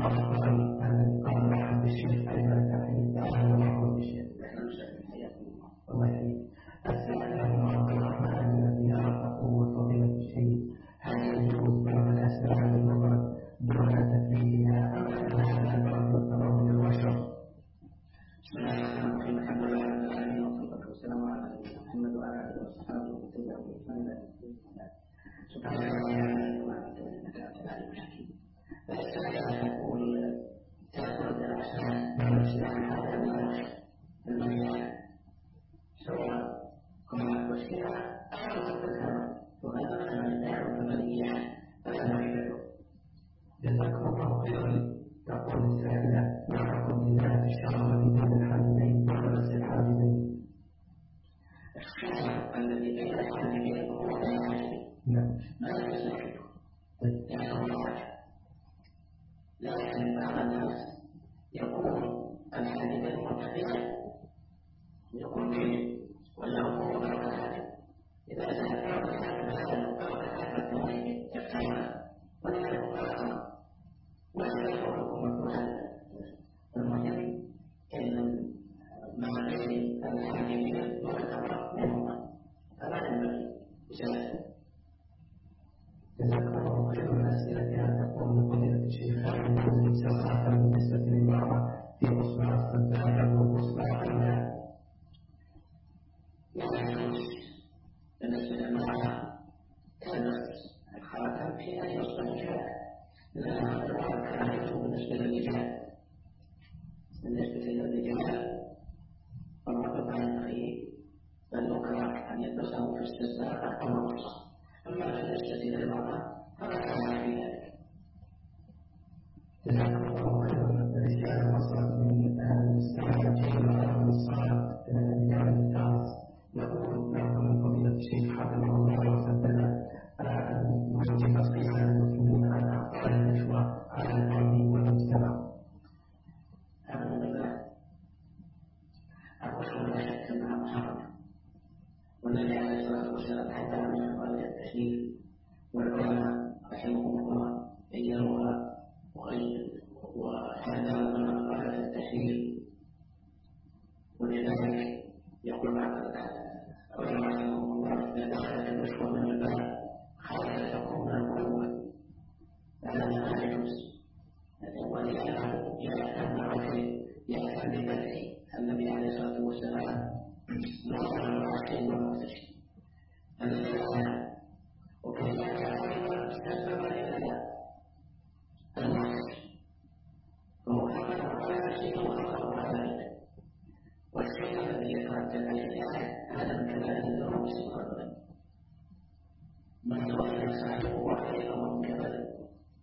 وأخبرني أن لقاء محب الشيخ أيضا تعليم دعوة ومحب الشيخ الله يحييك. السلام عليكم ورحمة الله الذي يعرفه فضيلة الشيخ هل يجوز بعض الأسماء المراد دون تثبيتها أم أنها لا تعتبر من البشر؟ بسم الله الرحمن الرحيم. الحمد لله رب العالمين والصلاة والسلام على نبينا محمد وعلى آله وصحبه ومن تبعهم بإحسان إلى يوم الدين. سبحانك اللهم وبحمدك إنك أنت العليم الحكيم. فالسائل يقول تأخذ الأسماء من الإسلام هذا من المريض سواء كما وسيلة أو تذكر وهذا أنا لا أعرف المريض فلا نعرفه. جزاكم الله خيرا. تقول السائلة وحكم الله الشرع بين الحاجبين ولبس الحاجبين. الشرع الذي بين الحاجبين هو لا يحجب ما يستحق لكن بعض الناس يقول الحاجبين مرتفعين يقول به وله هو غير الحاجب إذا ذهب الحاجب الثاني يفتحها ولا يقول ولا يقول المهم إن مع بين الحاجبين يعتبر منهما فلا ينبغي بجلسه. جزاكم الله خيرا. الأسئلة تقول فضيلة الشيخ هل يجوز سواء بالنسبة للمرأة في أصبع السبابة وأصبع الرجال؟ لا يجوز بالنسبة للمرأة تلبس الخاتم في أي أصبع الرجال لأنها تبارك كراهته بالنسبة للرجال. بالنسبة للرجال فالرجل ينبغي بل يكره أن يلبسه في السبابة أو الوسط. أما بالنسبة للمرأة فلا كراهة في ذلك. جزاكم الله خيرا. الرسالة وصلت من المستمع جيدة من الصلاة لجامعة التعز يقول لكم فضيلة الشيخ حفظه الله وسدد نوجه نصيحة للمسلمين على أخطاء النشوة على الأيدي والمجتمع. الحمد لله. الرسول لا شك أنها محرمة والنبي عليه الصلاة والسلام حتى من قال التشريف والعلماء رحمهم الله بينوها وحتى من قال التشريف. ولذلك يقول بعض العلماء رحمهم الله إذا دخلت النشوة من الباب خارج تكون من القلوب فهذا لا يجوز. ولأنه يأتم الرجل يأتم ببدعه النبي عليه الصلاة والسلام نصر الراقي والمرتشي وكذلك أيضا استسلم لله النصر فهو حقا ولا شيء وخطأ على والشيء الذي يترتب عليه هذا من كمال الذنوب سبحانه من غير سعيه وخير ومن كمال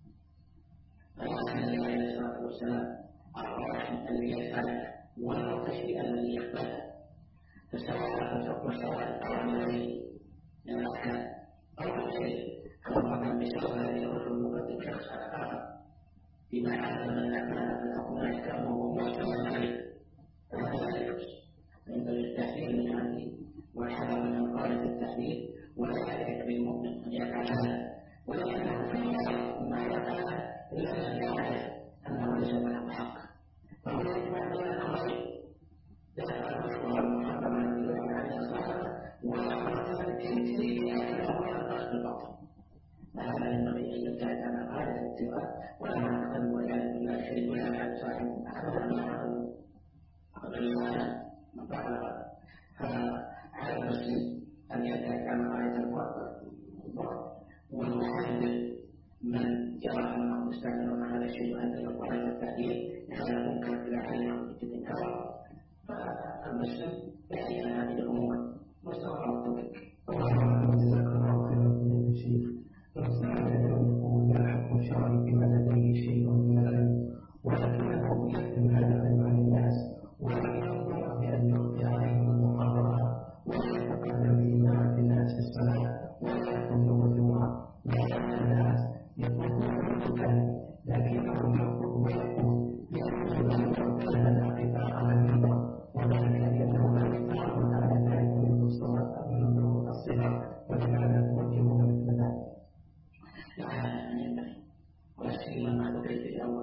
فيحسن النبي عليه الصلاة والسلام الراحم الذي يفعله والمرتشي الذي يقبله فسواء مساواة أو الذي من الأحكام أو شيء كما بسبب هذه الرجل مقدم شخص على آخر بما حدث من الأعمال فالحكم لا يحكم وهو مجتمع عليه فهذا لا يجوز. ينبغي التحذير من هذه والحذر من قالة التحذير ولا يحرك بالمؤمن أن يفعل هذا ولكنه في النهاية ما يفعل إلا الذي يعرف أنه ليس له حق فهو يجمع بين الأمرين لا يفعل المحرم الذي عليه الصلاة ويعرف التنكيل لكنه يرقص بالباطل. فهذا ينبغي أن يبتعد عن قاعدة الاتباع ولا نعقل ولا لا شيء ولا نعقل صاحب أحد من بعد فعلى المسلم أن يبتعد عن قاعدة الباطل والمحدد من يرى أنه مستعمل على شيء وأن يقال التعديل هذا ممكن إلى علم الإنكار فالمسلم يحيي هذه الأمور مستوى التوفيق. جزاك الله خيرا من الشيخ. يقول لا حكم الشرعي فيما لديه شيء من العلم ولكنه يكتم هذا العلم عن الناس ولم يرضى بأن يخفي عليهم المحاضرات ولا يتقدم بإمامة الناس في الصلاة ولا يكون يوم الجمعة لأن الناس يطلبون الكلام لكنهم يقول لأنه لا يرضى لنا قطاع على المنبر وذلك لأنه لا يستطيعون على ذلك منذ الصغر ولماذا توجهون مثل ذلك؟ لا ينبغي ولا سيما مع ذكر في الأول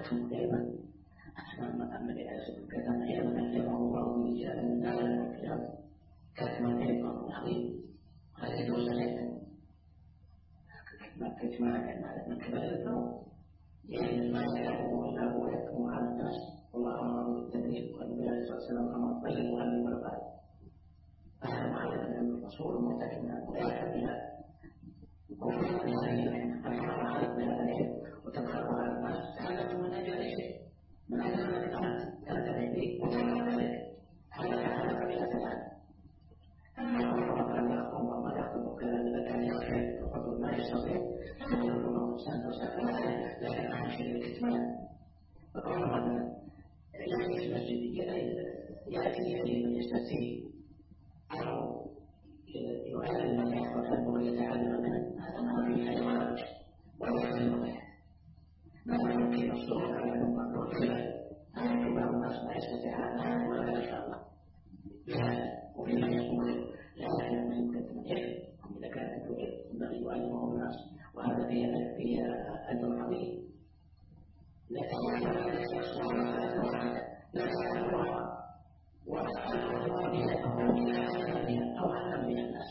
يكتم دائما أما لأسف كتم أيضا أكلمه الله من جاء من دار الكلام كتم أيضا عظيم هذا يدوس عليك ما كتمان من قبل الذنوب يعني ما يعلمه إلا هو يكتم على الناس والله أمر بالتدريب والنبي عليه الصلاة والسلام أمر طيب وأمر مرضى هذا معلم من الرسول مرتكبا ويعلم بها وكل ذلك أمر عليك بهذا العلم وتدخل على الناس هذا من أجل شيء من أجل أن أنت به وتعلم ذلك هذا بلا سلام أما الله أن يخطب وما يخطب كذا إذا كان يخطب وقد ما يستطيع فيقول الله سنة وسنة لكن أهم شيء الكتمان فقال مثلا يأتي في المسجد يأتي من يستفتي أو يؤذن من يحفظ عنه ويتعلم منه هذا ما فيه حيوانات ولا يعلم به ما يمكن الصور على المقرر هذا كبار الناس لا يستطيع هذا ولا إن شاء الله وفيما يقول لا يعلم من يمكن أن يفهم إذا كان ينبغي يعلمه الناس وهذا فيه أجر عظيم لا تعلم الشخص لا يعلمها وأسأله بها أو أعلم بها الناس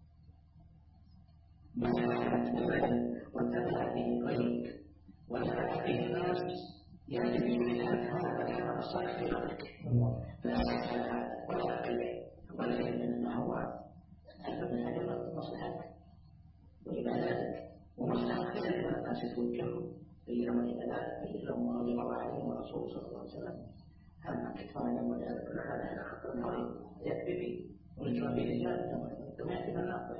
ما فعلت بذلك واتبع به غيرك ونفع به الناس يجب إلى هذا العمل الصالح في غيرك فلا يفعل هذا ولا أقل ولا يمكن أن هو أسبب من أجل مصلحتك وعباداتك ومصلحة غيرك من الناس توجههم إليهم العبادات إليهم رضي الله عنهم ورسوله صلى الله عليه وسلم أما كتمان يوم الآخر كل هذا على خطر عظيم يكفي به ورجوع به الرجال ثم يأتي من النار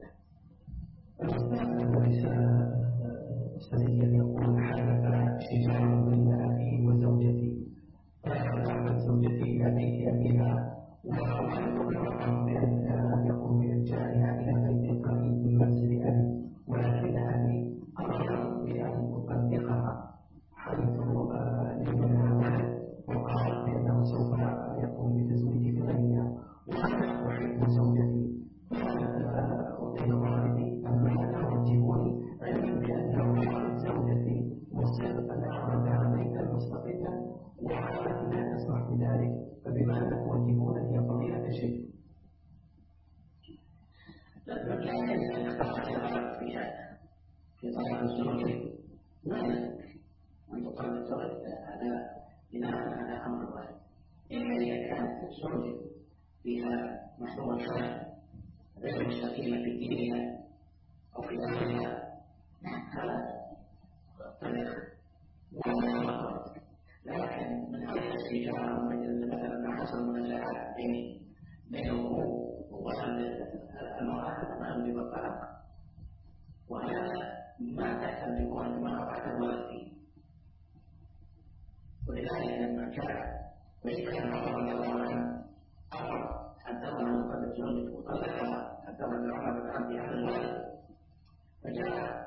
وليس سنيا يقول حدث شجار بين أبي وزوجتي فأخذت زوجتي أبي أبيها وأخذت بالرقم بأن يقوم يرجعها إلى بيت قريب من منزل أبي ولكن أبي أمر بأن أطلقها حيث لمنها وقال بأنه سوف يقوم بتزويجي بغيرها وأنا أحب زوجتي وبين والدي أما توجهوني علما بأنه أحب زوجتي وصدقا أخرجها بيتا مستقلا وحالتي لا تسمح بذلك فبماذا توجهونني يا فضيلة الشيخ؟ لا يمكن أن يختار في هذا في طريق الزوج لا يمكن أن تطلق الزوج هذا بناء على أمر واحد إما إذا كانت الزوج فيها مشروع شرعي غير مستقيمة في دينها أو في أهلها هذا طريق ولا مطلق لكن من هذه الشجاعة مثلا ما حصل منازعات بينه والمرأة أمام بالطلاق وهذا ما تحتمل يكون ما بعد الولد فيه ولذلك لما جاء وكان عمر رضي الله عنه أمر حتى ولو قد زوجته وطلقها حتى ولو عمر الأمر على الولد فجاء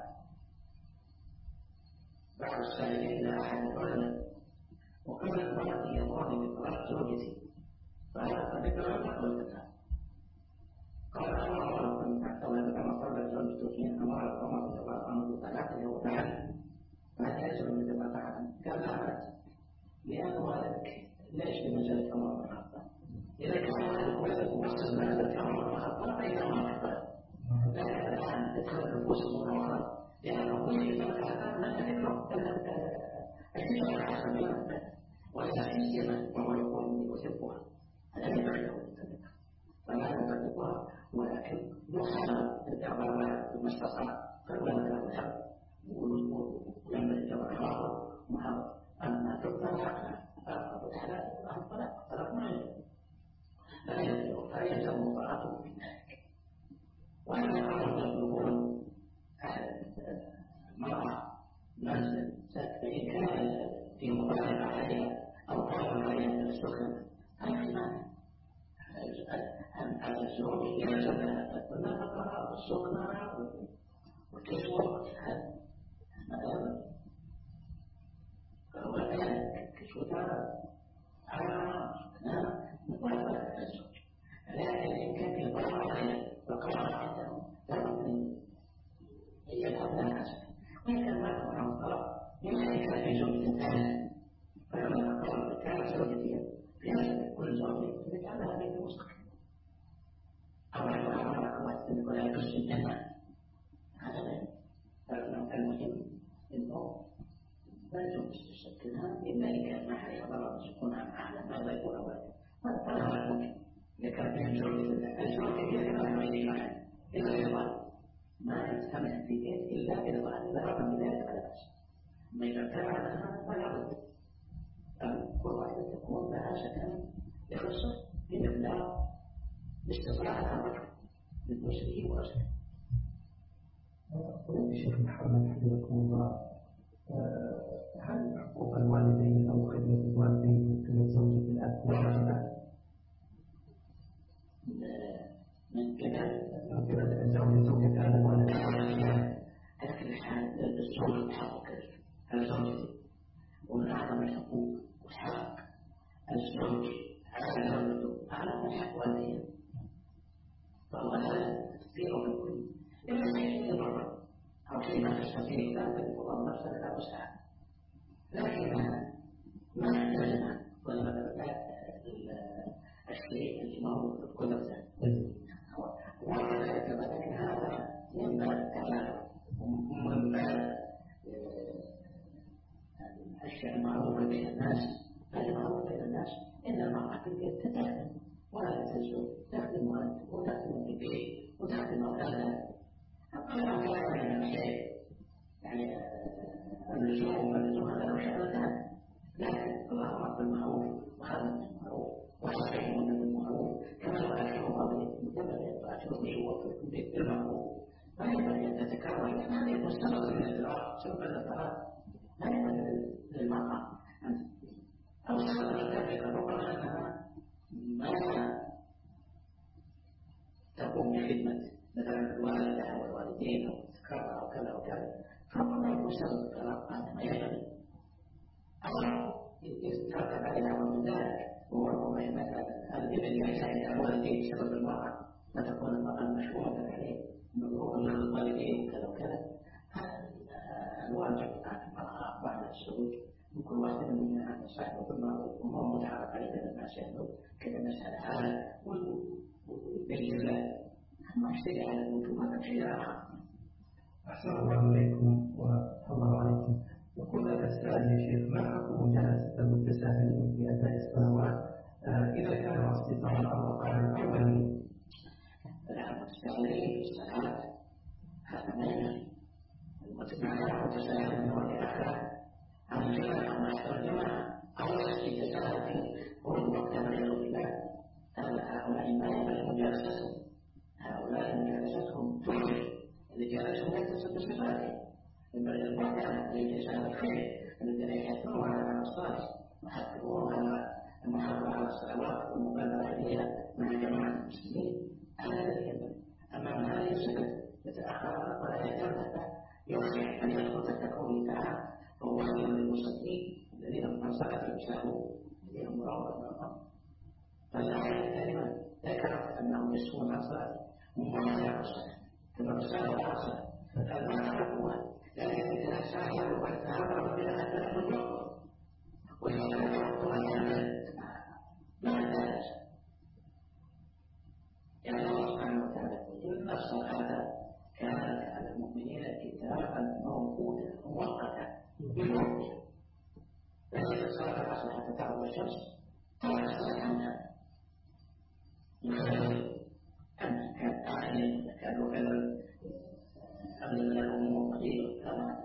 بعض السائلين إلى أحد الولد وقال الولد يضعني بطلاق زوجتي فهذا قد يتغلق ولدها قال عمر حتى ولو كما قال زوجته حين أمر عمر رضي الله عنه بطلاقه وفعل فهذا يجب من ذبحها قال لا لأن ولدك ليش بمجال عمر بن الخطاب إذا كان ولدك وصل مجال عمر بن الخطاب فإذا عمر الخطاب لكن الآن تدخل نفوس المراهقة لأنه يجب أن نتذكر الشيء الحسن بينهم ولا سيما وهو يقول إني أحبها هذا لا يعلم فلا يصدقها ولكن يحاول الدعوة بما استطاع فالولد له الحق ولما يتبعها محاول أما تطلق طلاق ما يجب لا يلزم مطاعته في ذلك وأنا أعرف يطلبون المرأة منزل فإن كان في مطالبة عليها أو طلب عليها السكن هذا مانع هذا الزوج يلزم النفقة والسكن والكسوة هذا فهو ذلك كسوتها على مطالبة الزوج لكن إن كان في طلب عليها فقال عنده لابد هي الأبناء وإن كان ما يكون عن طلب إلا إن كان في زوج ثاني لا يجوز تشكلها إلا إذا كان ما حد ضرر سكونها معها ماذا يكون أولا هذا طبعا ممكن إذا كان فيها الزوج كثير ما يجي معها إلا يضال ما يستمع في بيت إلا بإضاءة إذا رغم بذلك فلا بأس ما إذا ابتعد عنها فلا بد أن كل واحدة تكون لها سكن يخصه بمقدار باستطلاع الأمر للمسلمين ورسله. الشيخ محمد حفظكم الله، هل حقوق الوالدين أو خدمة الوالدين مثل زوجة الأب واجبة؟ من قبل زوجة الأب الوالدين على كل حال الزوج حق الزوجة ومن أعظم الحقوق وحق الزوج على زوجته أعظم حق والديه فهو لا تستطيع بالكل إلا شيء يضر أو شيء ما تستطيع لا تكون الله نفسك لا وسعها لكن ما يحتاجنا ولا الشيء اللي موجود في القدر ولكن هذا ينبغي التعالى ومن باب الأشياء المعروفة بين الناس المعروفة بين الناس إن المرأة في البيت تتخدم ولا تزوج تخدم والد وتخدم في البيت وتخدم أولادها أما كلام الشيء يعني اللزوم واللزوم هذا له شأنتان لكن الله أمر بالمعروف وخدم بالمعروف وصحيحون بالمعروف كما لو أكثر الله وأشرفه وفقكم بالمعروف ما ينبغي أن تتكرر لأن هذا يكون سبب من الإضرار سبب الإضرار لا ينبغي للمرأة أو سبب من ذلك ربما أنها ما تقوم بخدمة مثلا الوالدة والوالدين أو الذكر أو كذا وكذا فربما يكون سبب الطلاق هذا ما ينبغي أو يترتب عليها من ذلك وربما مثلا الابن يحتاج إلى الوالدين بسبب المرأة فتكون المرأة مشهورة عليه مبروك من الوالدين وكذا وكذا الواجب على المرأة بعد الزوج وكل واحد منها أن صاحبه بالمعروف وهو متعارف عليه كذا الناس يعملوا كذا مسألة هذا ويبين له ما يشتري على الوجوب هذا شيء آخر. أحسن الله إليكم وتفضل عليكم. يقول لك السائل يا شيخ ما حكم جلسة المتساهلين في أداء الصلوات إذا كانوا أصدقاء أو أقارب أو بنين؟ المتساهلين في الصلاة هذا ما ينبغي المتساهل هو الأخلاق عن الجماعة ما يحضر الجماعة أو يتساهل في خروج وقت من الله هؤلاء ما ينبغي مجالستهم هؤلاء مجالستهم تجري إذا جالسهم يتصل بصفاتهم ينبغي المرأة الذي يتساهل خير الذين يحثون على الصلاة ويحثون على المحافظة على الصلوات والمبادرة إليها مع جماعة المسلمين هذا الذي ينبغي أما من هذه الصفة يتأخر ولا يترتب يخشى أن يدخل تحت قوله تعالى فهو خير للمصلين الذين هم عن صلاتهم ساهون الذين هم راغبون فالآية الكريمة ذكرت أنهم يسهون عن صلاتهم وهم لا الصلاة كما تساهل على الصلاة فهذا ما يعرفونها لكن إذا ساهلوا وتعرضوا إلى أهداف الوقت وإذا وقتها ما يحتاج يعني الله سبحانه وتعالى إن الصلاة كانت على المؤمنين كتابا موقوتا مؤقتا بالوقت فإن الصلاة أصبحت تتعب الشمس ترك الصلاة عنها أن كان أعين كانوا كذا أمن لهم قليل كما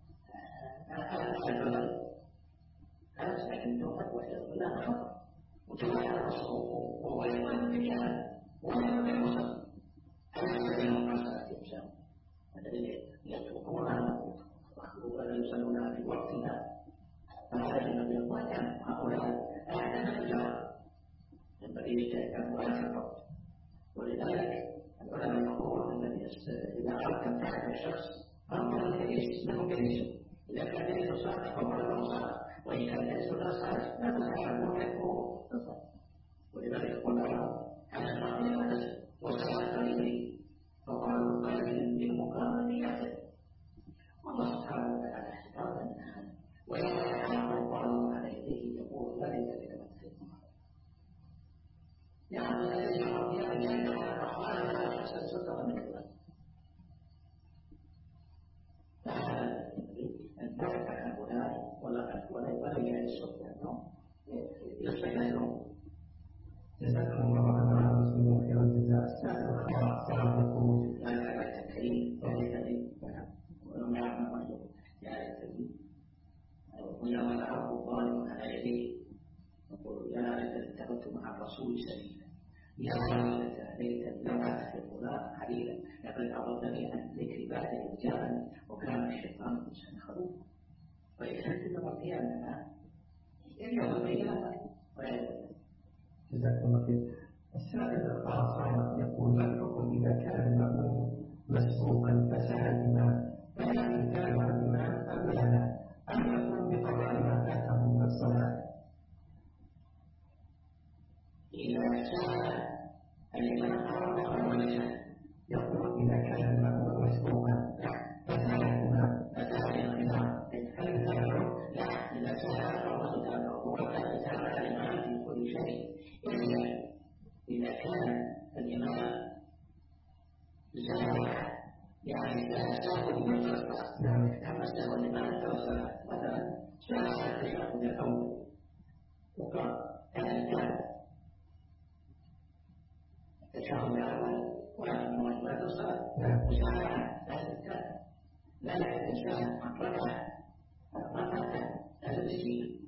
البلد هذا ساكن توقف ولا خطر وتوقع الرسول وهو يقول التجاه وهو يقول الذين يتركونها ولا يصلونها في وقتها فهذا الذي يقول هؤلاء أعلم الجار ينبغي يجتهد ولا الوقت ولذلك العلماء يقولون الذي إذا أردت أن تعرف الشخص أمر الكيس له كيس إذا كان ليس صالح فهو له صالح وإن كان ليس لا صالح لا تستطيع أنه يكون صالح ولذلك يقول على المرء وصلاة قليل فقالوا قليل بالمقارنة يحسن والله سبحانه وتعالى احتفظ من هذا وإذا يحاول الله على يديه يقول لا يزال كما يعني الذي يرى الجنة الرحمن لا يحسن صدق من الله فهذا البعد عن هؤلاء أنه يصبح له. جزاكم الله عنا ومسلمين خير الجزاء. السائل الخاص يقول لا الكريم ولم يعلم الرجل يا الكريم ويوم العرض الظالم على يديه يقول يا ليت اتخذت مع الرسول سبيلا يا ليت لم أتخذ فلان حليلا لقد أضلني عن ذكر بعد إذ جاءني وكان الشيطان إنسانا خلوقا. فإذا يوم القيامة يوم القيامة جزاكم الله خير. السائل الخاص يقول ما الحكم إذا كان المأموم مسبوقا فسهى الإمام فهل كان الإمام أم لا أم يكون بقضاء ما فاته من الصلاة؟ إذا سهى الإمام يقول إذا كان المأموم مسبوقا فسهى الإمام هل يتابعه؟ لا، إذا سهى فهو يتابعه وكان يتابع الإمام في كل شيء إلا إذا كان الإمام زاد يعني سهى المتصل كما سهى الإمام توصل مثلا سهى التشهد الأول وقال كان التشهد الأول ومن واجبات الصلاة وسهى لا الإنسان ركع المسكين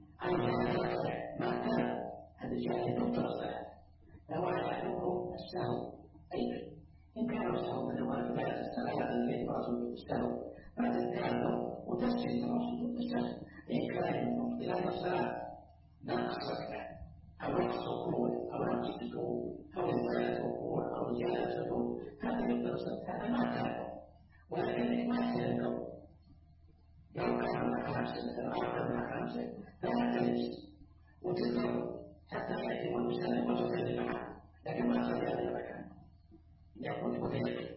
ما كان هذا جاء دكتور الصلاة لو على السهو أيضا إن كان السهو من واجبات الصلاة التي يرسل السهو فتذكره وتسجل رسول السهو إن كان من مبطلات الصلاة نقص أو نقص القوة أو نقص السهو أو زيادة القوة أو زيادة السهو هذا يقدر هذا ما كان ولكن ما كان لو كان خمسة أو أكثر من خمسة فلا تجلس وتذكر حتى يأتي المسلم وتسلم معه لكن ما صار هذا المكان يقول وتذكر.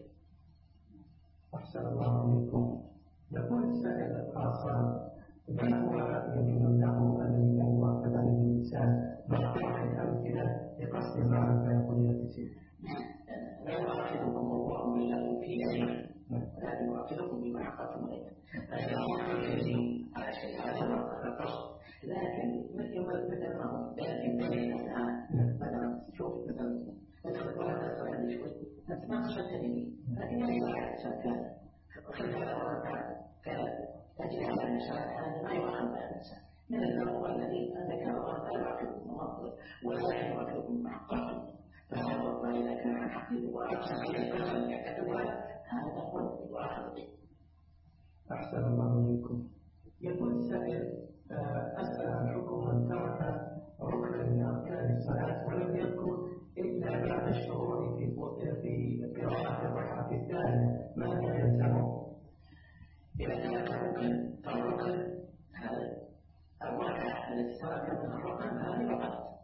أحسن الله عليكم. يقول السائل الخاص ما هو يمين له الذي لا يؤخذ عليه الإنسان بطرح الأمثلة لقصد المعرفة يقول التسير. لا يؤاخذكم الله باللغو في أيمانكم ولكن يؤاخذكم بما عقدتم أيمانكم فإذا أخذتم على شيء هذا هو القصد. لكن مثل ما هو لكن بين الآن مثلا شوف مثلا ولا تصل عندي شوي أنت ما قصدتني لكن ليس على حساب كذا وخلف هذا كذا تجد على الإنسان هذا ما يؤخذ على الإنسان من اللغو الذي ذكر الله لا يؤاخذكم الله ولكن يؤاخذكم بما عقدتم فهذا وإذا كان عن حقه وأقسم عليه قسم يعتبرها هذا هو الذي يؤاخذ به. أحسن الله عليكم. يقول السائل أسأل عن حكم من ترك ركنا من أركان الصلاة ولم يذكر إلا بعد الشروع في قراءة الركعة الثانية ماذا يلزمه؟ إذا ترك ركن فالركن هذا الركعة التي ترك من الركن هذه فقط.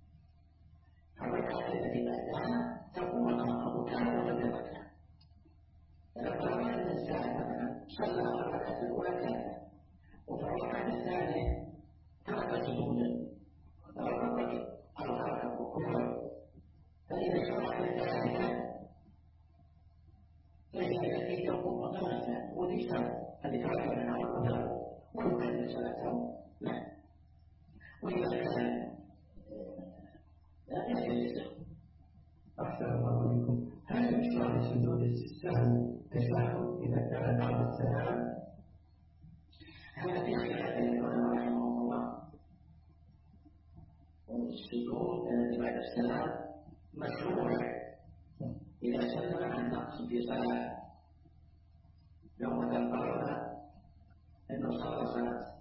الركعة التي بعدها تكون ركعة ولم يركع. إذا قرأ الإنسان مثلا صلى الركعة الأولى كاملة وفي الركعة الثانية ترك سجودا وترك الركع أو ترك الركوع فإذا شرع في الثالثة ليس يأتي يقوم مكانه وليس الذي ترك منها الركوع ويكمل صلاته لا. وإذا كان لا يجلس. أحسن الله عليكم. هل يشرع لسجود السهو تشهد إذا كان بعد السلام؟ هذا في خلاف العلماء رحمهم الله. والسجود الذي بعد السلام مشروع إذا سلم عن نقص في صلاة. لو مثلا قرر أنه صلى صلاة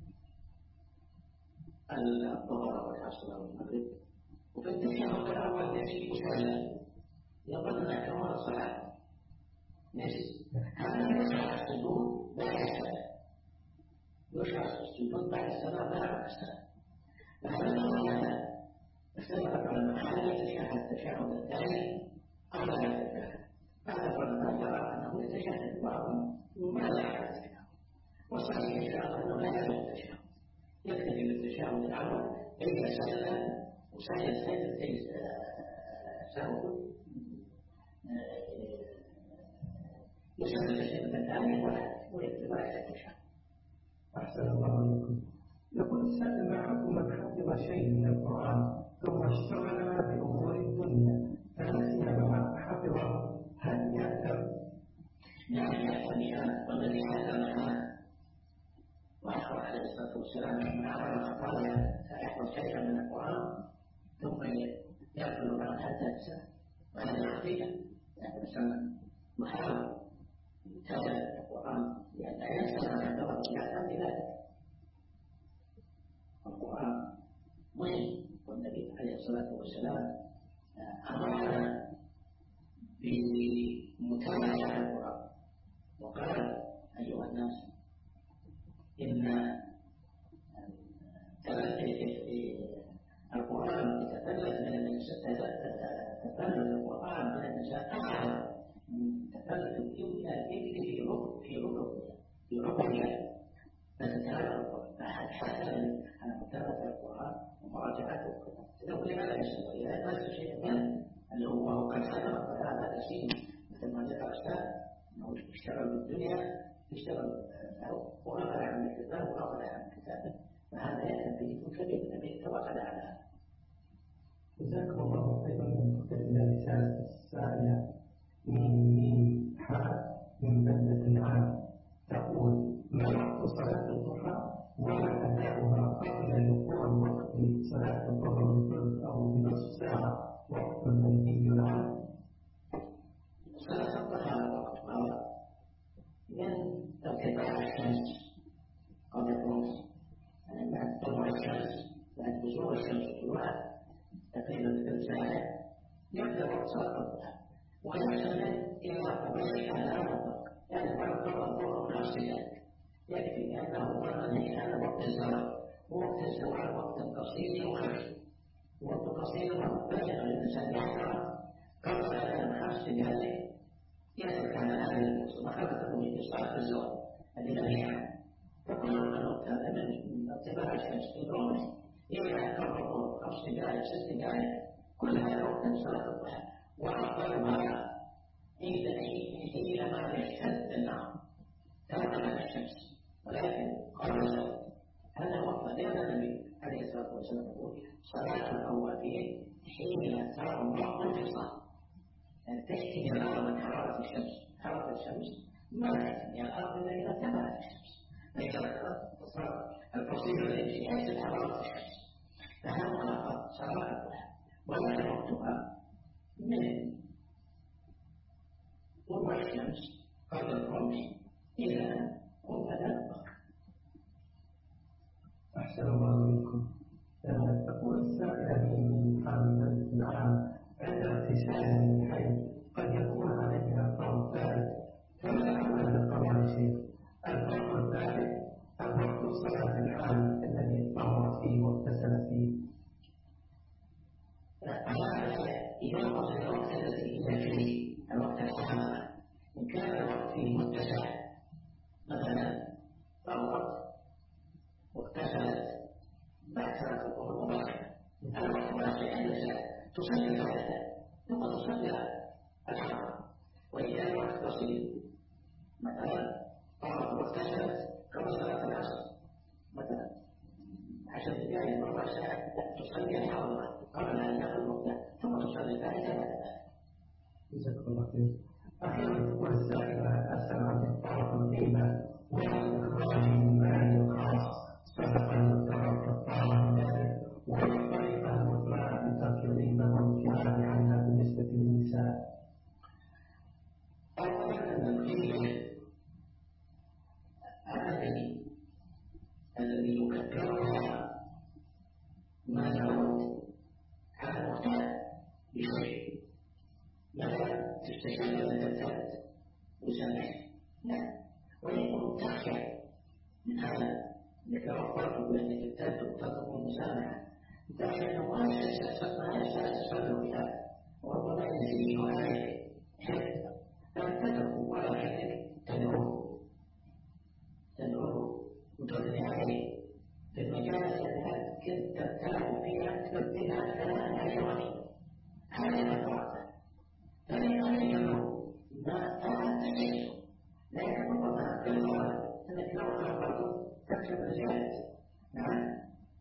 الظهر والعصر والمغرب وفي التشهد الأول يجب مسلم يظن كمال الصلاة نسي هذا يشرع السجود بعد السلام. يشرع السجود بعد السلام لا بعد السلام. فهذا اختلف العلماء هل يتشهد التشهد الثاني أو لا يتشهد. بعض العلماء يرى أنه يتشهد بعضهم ما لا يتشهد والصحيح إن شاء الله أنه لا يجوز التشهد يكتفي بالتشهد الأول إذا سلم وسهل سهو يسمى التشهد الثاني ولا يتبع التشهد. أحسن الله عليكم. يقول السائل: ما حكم من حفظ شيء من القرآن ثم اشتغل بأمور الدنيا فنسي ما حفظه، هل يأثم؟ نعم يأثم، والذي حكمها وأخبر عليه الصلاة والسلام من أعظم الخطايا فيحفظ شيئا من القرآن ثم يأكل بعد حتى ينسى، وهذا خطيئة. يعني الإنسان محاول يتابع القرآن لأن لا ينسى ما يعتبر يعلم بذلك. القرآن مهم، والنبي عليه الصلاة والسلام أمرنا بمتابعة القرآن وقال: أيها الناس إن القرآن تتبلد من النساء أعلى من تبلد الإبل في ربها فتتابع القرآن. أحد حسن على متابعة القرآن ومراجعته، تقول لماذا يشتغل؟ إذا ما شيء منه اللي هو قد حضر فهذا أسيم، مثل ما ذكر الأستاذ أنه يشتغل بالدنيا، يشتغل وغفل عن الكتاب وغفل عن الكتاب، فهذا يأتي كبير النبي توكل على هذا. جزاكم الله خيرا. من الرسالة السائلة من حال من بلدة العام تقول: ما وقت صلاة الضحى وما أداؤها قبل دخول الوقت صلاة الظهر بثلث أو بنصف ساعة وقت منهي عنه؟ صلاة الضحى وقتها من ارتفاع الشمس قبل الرمز، يعني بعد طلوع الشمس، بعد بزوغ الشمس طلوعها تقريبا ثلث ساعة يبدأ وقت صلاة الضحى، ويحتمل إلى قبيل هذا المطلق، يعني بعد طلوع الظهر نفس ذلك يكفي، لأنه منهي عن وقت الزواج، ووقت الزواج وقت قصير وخفيف، وقت قصير بالغ الإنسان يحترم قبل أن 5 دقائق يأتي على هذه الموسم وحدثه من إصلاح الزواج الذي لا يعلم، فكل الوقت هذا من ارتفاع الشمس في الرمز إلى أن تمر 5 دقائق 6 دقائق، كل هذا وقت صلاة الضحى، وأفضلها حينما يشتد النهار تغرب الشمس، ولكن قبل الزواج هذا وقت. لأن النبي عليه الصلاة والسلام يقول: صلاة الأوابين حين ترى الفصال، يعني تحكي من حرارة الشمس. حرارة الشمس ما تحكي الأرض إلا إذا ارتفعت الشمس، فإذا صار الفصيل الذي يحسب حرارة الشمس، فهذا صلاة الضحى، وهذا وقتها من طلوع الشمس قبل الرمز إلى قبل الظهر. أحسن الله إليكم. تقول السائلة من محمد العام: عند اغتسال من الحيض قد يكون عليها فرض ثالث، فما هذا القول الشيخ؟ الفرض الثالث أم وقت صلاة الحال الذي طهر فيه واغتسل فيه؟ إذا وصل الوقت الذي فيه الوقت الحامل، إن كان الوقت فيه متسع مثلا طهرت واغتسلت بعد صلاة الظهر مباشرة، الوقت واسع عند تصلي الثلاثة ثم تصلي الحرام. وإذا الوقت بسيط مثلا طهرت واغتسلت قبل صلاة العصر مثلا 10 دقائق ربع ساعة تصلي الحرام قبل أن يدخل وقتها ثم تصلي الثالثة بعد ذلك. جزاكم الله خير. أخيرا تقول السائلة: أسأل عن الطرف الغيبة وإخراج المال الخاص صدقا يترك الطعام من ذلك، والطريقة المثلى لترك الغيبة والابتعاد عنها بالنسبة للنساء. أولا أن الغيبة الذي يكفرها ما يعود على المعتاد بشيء، مثلا تستشهد وترتد وسمح، لا، ويكون تخشى من هذا يتوفر بأنك ترتد وتطلب المسامحة، تخشى أنه ما يستشهد بها وربما يزيد عليك حتى تتركه، ولكنك تدعوه وتثني عليه في المجالس التي كنت تبتلع فيها تبدلها كلام حيواني، هذا مفرطة، فلن عليك ما تشيء، لكن ربما بالغرض أنك لو أخبرت تكتب رسالة نعم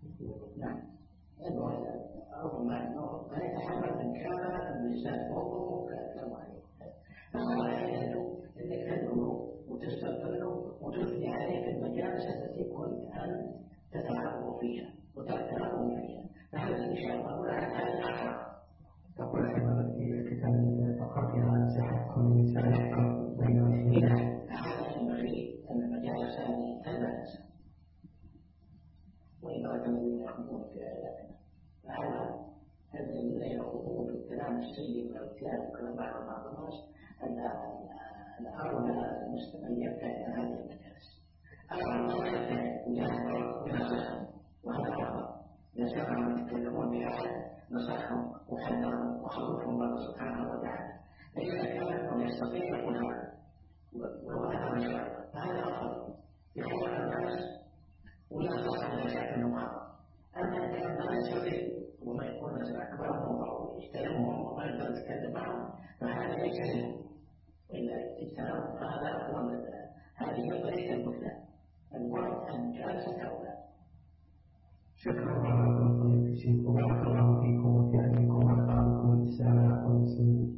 ربما أنه لا يتحمل من كان اللسان فوقه كالكواني، فهذا يجب أنك تدعو وتستغفر له وتثني عليه في المجالس التي كنت أن تتعرض فيها وتعترض فيها، فهذا إن شاء الله لا يتعلم. تقول أيضا في كتاب فقرتها عن صحة من سابقا بين وجهين. هذا ينبغي أن المجالس هذه تبعث وإن رجل يخطون في عيادنا، فهذا الذين يخطون في الكلام السيء والارتياب وكلام بعض الناس الأمر على المسلم أن يبتعد عن هذه المجالس. أما يبتعد وهذا خطأ. يسمعهم يتكلمون بأحد نصحهم وحذرهم وخوفهم الله سبحانه وتعالى، فإذا كانوا يستطيعون هذا وهذا مشاعر فهذا أفضل يخوف الناس ولا تصل مشاكلهم هذا. أما إن كان لا يستطيع وما يكون مثلا أكبرهم أو يجتنبهم وما يقدر يتكلم معهم فهذا ليس له، وإلا اجتنبهم فهذا أفضل. هذه طريقة المثلى الورد أن جالسة أولى. شكرا الله لكم يا شيخ، وبارك الله فيكم وفي علمكم ونفعكم بالسلام عليكم.